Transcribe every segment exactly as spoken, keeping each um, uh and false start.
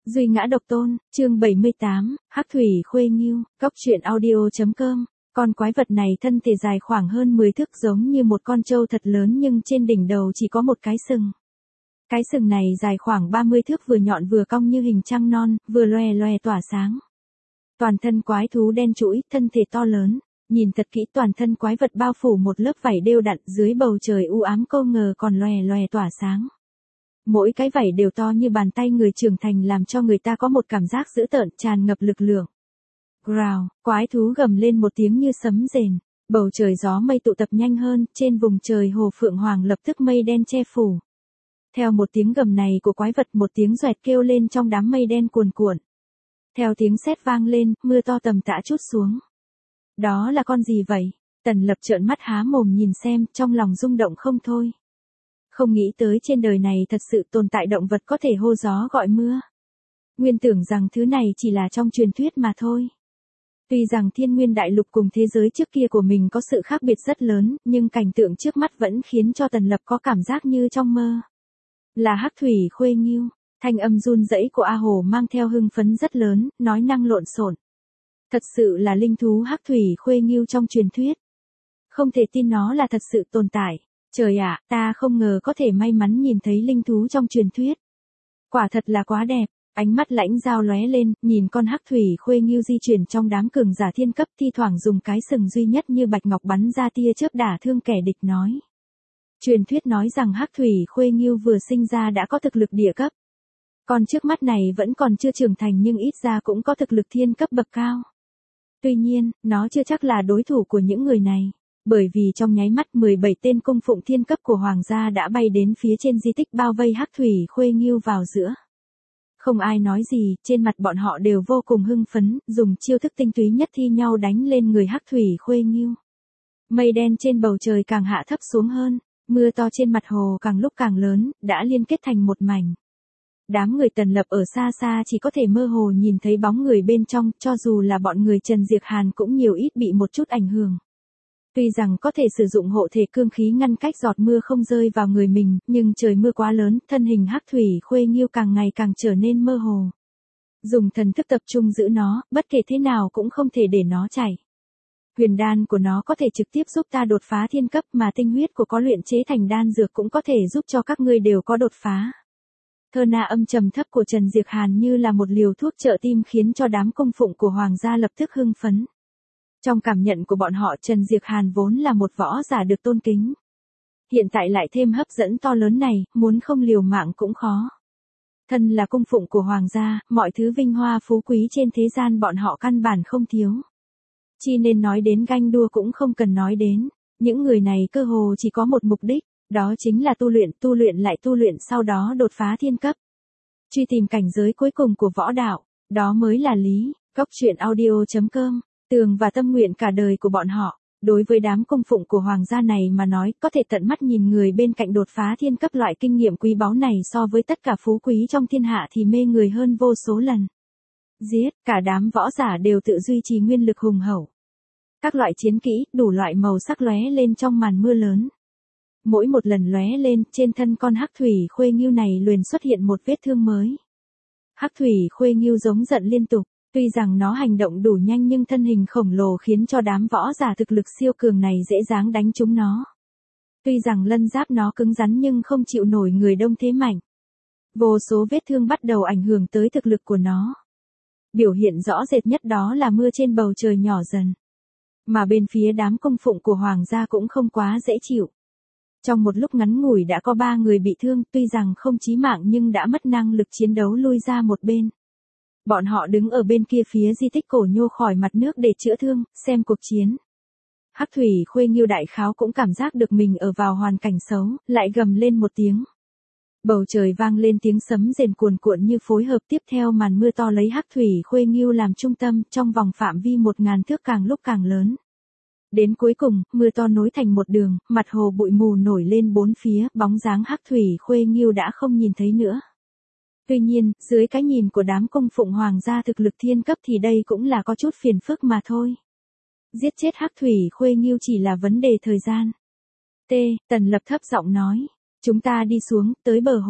Duy ngã độc tôn, chương bảy mươi tám, Hắc Thủy Khuê Ngưu, Cốc truyện audio.com. Con quái vật này thân thể dài khoảng hơn mười thước giống như một con trâu thật lớn nhưng trên đỉnh đầu chỉ có một cái sừng. Cái sừng này dài khoảng ba mươi thước vừa nhọn vừa cong như hình trăng non, vừa loè loè tỏa sáng. Toàn thân quái thú đen trũi, thân thể to lớn. Nhìn thật kỹ toàn thân quái vật bao phủ một lớp vảy đều đặn dưới bầu trời u ám cô ngờ còn loè loè tỏa sáng. Mỗi cái vảy đều to như bàn tay người trưởng thành làm cho người ta có một cảm giác dữ tợn tràn ngập lực lượng. Growl, quái thú gầm lên một tiếng như sấm rền. Bầu trời gió mây tụ tập nhanh hơn, trên vùng trời hồ phượng hoàng lập tức mây đen che phủ. Theo một tiếng gầm này của quái vật một tiếng doẹt kêu lên trong đám mây đen cuồn cuộn. Theo tiếng sét vang lên, mưa to tầm tã trút xuống. Đó là con gì vậy? Tần Lập trợn mắt há mồm nhìn xem, trong lòng rung động không thôi. Không nghĩ tới trên đời này thật sự tồn tại động vật có thể hô gió gọi mưa. Nguyên tưởng rằng thứ này chỉ là trong truyền thuyết mà thôi. Tuy rằng thiên nguyên đại lục cùng thế giới trước kia của mình có sự khác biệt rất lớn, nhưng cảnh tượng trước mắt vẫn khiến cho Tần Lập có cảm giác như trong mơ. Là Hắc Thủy Khuê Ngưu, thanh âm run rẩy của A Hồ mang theo hưng phấn rất lớn, nói năng lộn xộn. Thật sự là linh thú Hắc Thủy Khuê Ngưu trong truyền thuyết. Không thể tin nó là thật sự tồn tại. Trời ạ, ta không ngờ có thể may mắn nhìn thấy linh thú trong truyền thuyết. Quả thật là quá đẹp, ánh mắt lãnh dao lóe lên, nhìn con Hắc Thủy Khuê Ngưu di chuyển trong đám cường giả thiên cấp thi thoảng dùng cái sừng duy nhất như bạch ngọc bắn ra tia chớp đả thương kẻ địch nói. Truyền thuyết nói rằng Hắc Thủy Khuê Ngưu vừa sinh ra đã có thực lực địa cấp. Con trước mắt này vẫn còn chưa trưởng thành nhưng ít ra cũng có thực lực thiên cấp bậc cao. Tuy nhiên, nó chưa chắc là đối thủ của những người này. Bởi vì trong nháy mắt mười bảy tên cung phụng thiên cấp của hoàng gia đã bay đến phía trên di tích bao vây Hắc Thủy Khuê Ngưu vào giữa. Không ai nói gì, trên mặt bọn họ đều vô cùng hưng phấn, dùng chiêu thức tinh túy nhất thi nhau đánh lên người Hắc Thủy Khuê Ngưu. Mây đen trên bầu trời càng hạ thấp xuống hơn, mưa to trên mặt hồ càng lúc càng lớn, đã liên kết thành một mảnh. Đám người Tần Lập ở xa xa chỉ có thể mơ hồ nhìn thấy bóng người bên trong, cho dù là bọn người Trần Diệp Hàn cũng nhiều ít bị một chút ảnh hưởng. Tuy rằng có thể sử dụng hộ thể cương khí ngăn cách giọt mưa không rơi vào người mình, nhưng trời mưa quá lớn, thân hình Hắc Thủy Khuê Ngưu càng ngày càng trở nên mơ hồ. Dùng thần thức tập trung giữ nó, bất kể thế nào cũng không thể để nó chảy. Huyền đan của nó có thể trực tiếp giúp ta đột phá thiên cấp mà tinh huyết của có luyện chế thành đan dược cũng có thể giúp cho các ngươi đều có đột phá. Thơ na âm trầm thấp của Trần Diệp Hàn như là một liều thuốc trợ tim khiến cho đám cung phụng của hoàng gia lập tức hưng phấn. Trong cảm nhận của bọn họ Trần Diệp Hàn vốn là một võ giả được tôn kính. Hiện tại lại thêm hấp dẫn to lớn này, muốn không liều mạng cũng khó. Thân là cung phụng của hoàng gia, mọi thứ vinh hoa phú quý trên thế gian bọn họ căn bản không thiếu. Chi nên nói đến ganh đua cũng không cần nói đến. Những người này cơ hồ chỉ có một mục đích, đó chính là tu luyện, tu luyện lại tu luyện sau đó đột phá thiên cấp. Truy tìm cảnh giới cuối cùng của võ đạo, đó mới là lý. Cốc truyện audio.com. Tường và tâm nguyện cả đời của bọn họ, đối với đám cung phụng của hoàng gia này mà nói có thể tận mắt nhìn người bên cạnh đột phá thiên cấp loại kinh nghiệm quý báu này so với tất cả phú quý trong thiên hạ thì mê người hơn vô số lần. Giết, cả đám võ giả đều tự duy trì nguyên lực hùng hậu. Các loại chiến kỹ, đủ loại màu sắc lóe lên trong màn mưa lớn. Mỗi một lần lóe lên, trên thân con Hắc Thủy Khuê Ngưu này liền xuất hiện một vết thương mới. Hắc Thủy Khuê Ngưu giống giận liên tục. Tuy rằng nó hành động đủ nhanh nhưng thân hình khổng lồ khiến cho đám võ giả thực lực siêu cường này dễ dàng đánh trúng nó. Tuy rằng lân giáp nó cứng rắn nhưng không chịu nổi người đông thế mạnh. Vô số vết thương bắt đầu ảnh hưởng tới thực lực của nó. Biểu hiện rõ rệt nhất đó là mưa trên bầu trời nhỏ dần. Mà bên phía đám cung phụng của hoàng gia cũng không quá dễ chịu. Trong một lúc ngắn ngủi đã có ba người bị thương, tuy rằng không chí mạng nhưng đã mất năng lực chiến đấu lui ra một bên. Bọn họ đứng ở bên kia phía di tích cổ nhô khỏi mặt nước để chữa thương, xem cuộc chiến. Hắc Thủy Khuê Ngưu đại kháo cũng cảm giác được mình ở vào hoàn cảnh xấu, lại gầm lên một tiếng. Bầu trời vang lên tiếng sấm rền cuồn cuộn như phối hợp tiếp theo màn mưa to lấy Hắc Thủy Khuê Ngưu làm trung tâm trong vòng phạm vi một ngàn thước càng lúc càng lớn. Đến cuối cùng, mưa to nối thành một đường, mặt hồ bụi mù nổi lên bốn phía, bóng dáng Hắc Thủy Khuê Ngưu đã không nhìn thấy nữa. Tuy nhiên, dưới cái nhìn của đám cung phụng hoàng gia thực lực thiên cấp thì đây cũng là có chút phiền phức mà thôi. Giết chết Hắc Thủy Khuê Ngưu chỉ là vấn đề thời gian. T. Tần Lập thấp giọng nói. Chúng ta đi xuống, tới bờ hồ.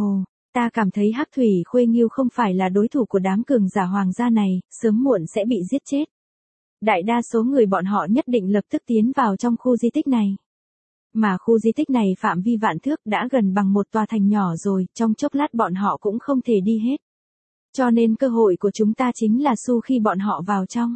Ta cảm thấy Hắc Thủy Khuê Nghiêu không phải là đối thủ của đám cường giả hoàng gia này, sớm muộn sẽ bị giết chết. Đại đa số người bọn họ nhất định lập tức tiến vào trong khu di tích này. Mà khu di tích này phạm vi vạn thước đã gần bằng một tòa thành nhỏ rồi, trong chốc lát bọn họ cũng không thể đi hết. Cho nên cơ hội của chúng ta chính là xu khi bọn họ vào trong.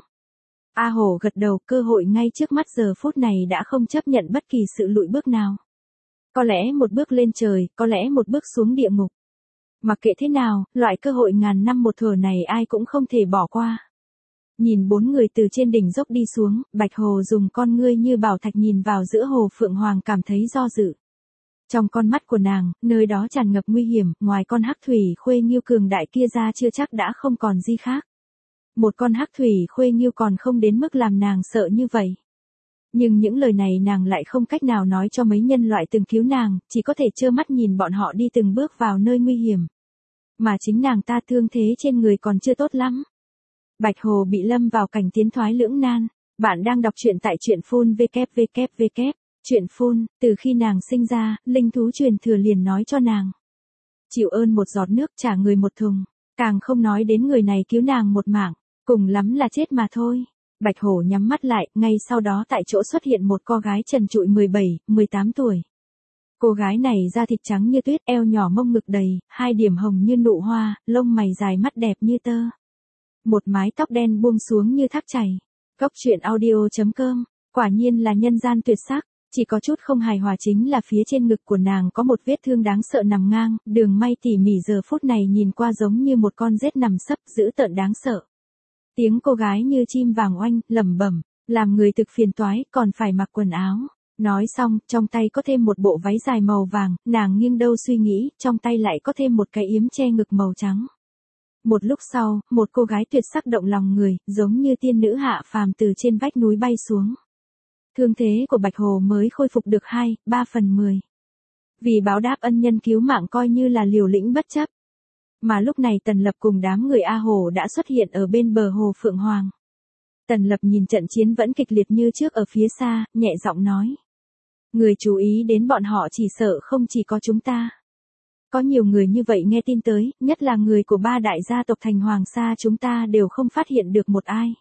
A Hổ gật đầu, cơ hội ngay trước mắt giờ phút này đã không chấp nhận bất kỳ sự lùi bước nào. Có lẽ một bước lên trời, có lẽ một bước xuống địa ngục. Mặc kệ thế nào, loại cơ hội ngàn năm một thở này ai cũng không thể bỏ qua. Nhìn bốn người từ trên đỉnh dốc đi xuống, Bạch Hồ dùng con ngươi như bảo thạch nhìn vào giữa hồ Phượng Hoàng cảm thấy do dự. Trong con mắt của nàng, nơi đó tràn ngập nguy hiểm, ngoài con Hắc Thủy Khuê Nghiêu cường đại kia ra chưa chắc đã không còn gì khác. Một con Hắc Thủy Khuê Nghiêu còn không đến mức làm nàng sợ như vậy. Nhưng những lời này nàng lại không cách nào nói cho mấy nhân loại từng cứu nàng, chỉ có thể trơ mắt nhìn bọn họ đi từng bước vào nơi nguy hiểm. Mà chính nàng ta thương thế trên người còn chưa tốt lắm. Bạch Hồ bị lâm vào cảnh tiến thoái lưỡng nan. Bạn đang đọc truyện tại truyện phun www. Truyện phun, từ khi nàng sinh ra, linh thú truyền thừa liền nói cho nàng. Chịu ơn một giọt nước trả người một thùng, càng không nói đến người này cứu nàng một mạng, cùng lắm là chết mà thôi. Bạch Hổ nhắm mắt lại, ngay sau đó tại chỗ xuất hiện một cô gái trần trụi mười bảy, mười tám tuổi. Cô gái này da thịt trắng như tuyết, eo nhỏ mông ngực đầy, hai điểm hồng như nụ hoa, lông mày dài mắt đẹp như tơ. Một mái tóc đen buông xuống như thác chảy. Cốc truyện audio chấm com, quả nhiên là nhân gian tuyệt sắc, chỉ có chút không hài hòa chính là phía trên ngực của nàng có một vết thương đáng sợ nằm ngang, đường may tỉ mỉ giờ phút này nhìn qua giống như một con rết nằm sấp, dữ tợn đáng sợ. Tiếng cô gái như chim vàng oanh, lẩm bẩm, làm người thực phiền toái, còn phải mặc quần áo. Nói xong, trong tay có thêm một bộ váy dài màu vàng, nàng nghiêng đầu suy nghĩ, trong tay lại có thêm một cái yếm che ngực màu trắng. Một lúc sau, một cô gái tuyệt sắc động lòng người, giống như tiên nữ hạ phàm từ trên vách núi bay xuống. Thương thế của Bạch Hồ mới khôi phục được hai, ba phần mười. Vì báo đáp ân nhân cứu mạng coi như là liều lĩnh bất chấp. Mà lúc này Tần Lập cùng đám người A Hồ đã xuất hiện ở bên bờ hồ Phượng Hoàng. Tần Lập nhìn trận chiến vẫn kịch liệt như trước ở phía xa, nhẹ giọng nói. Người chú ý đến bọn họ chỉ sợ không chỉ có chúng ta. Có nhiều người như vậy nghe tin tới, nhất là người của ba đại gia tộc thành Hoàng Sa chúng ta đều không phát hiện được một ai.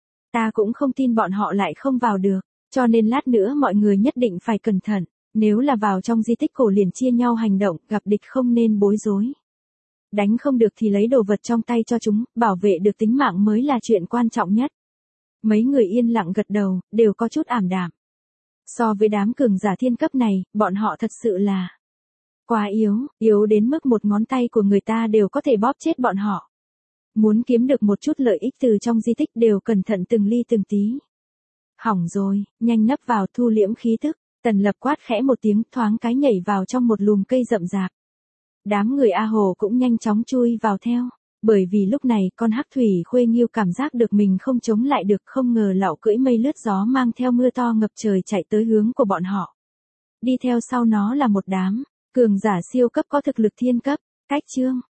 Ta cũng không tin bọn họ lại không vào được, cho nên lát nữa mọi người nhất định phải cẩn thận, nếu là vào trong di tích cổ liền chia nhau hành động, gặp địch không nên bối rối. Đánh không được thì lấy đồ vật trong tay cho chúng, bảo vệ được tính mạng mới là chuyện quan trọng nhất. Mấy người yên lặng gật đầu, đều có chút ảm đạm. So với đám cường giả thiên cấp này, bọn họ thật sự là quá yếu, yếu đến mức một ngón tay của người ta đều có thể bóp chết bọn họ. Muốn kiếm được một chút lợi ích từ trong di tích đều cẩn thận từng ly từng tí. Hỏng rồi, nhanh nấp vào thu liễm khí tức, Tần Lập quát khẽ một tiếng thoáng cái nhảy vào trong một lùm cây rậm rạp. Đám người A Hồ cũng nhanh chóng chui vào theo, bởi vì lúc này con Hắc Thủy Khuê Nghiêu cảm giác được mình không chống lại được, không ngờ lão cưỡi mây lướt gió mang theo mưa to ngập trời chạy tới hướng của bọn họ. Đi theo sau nó là một đám cường giả siêu cấp có thực lực thiên cấp. Cách chương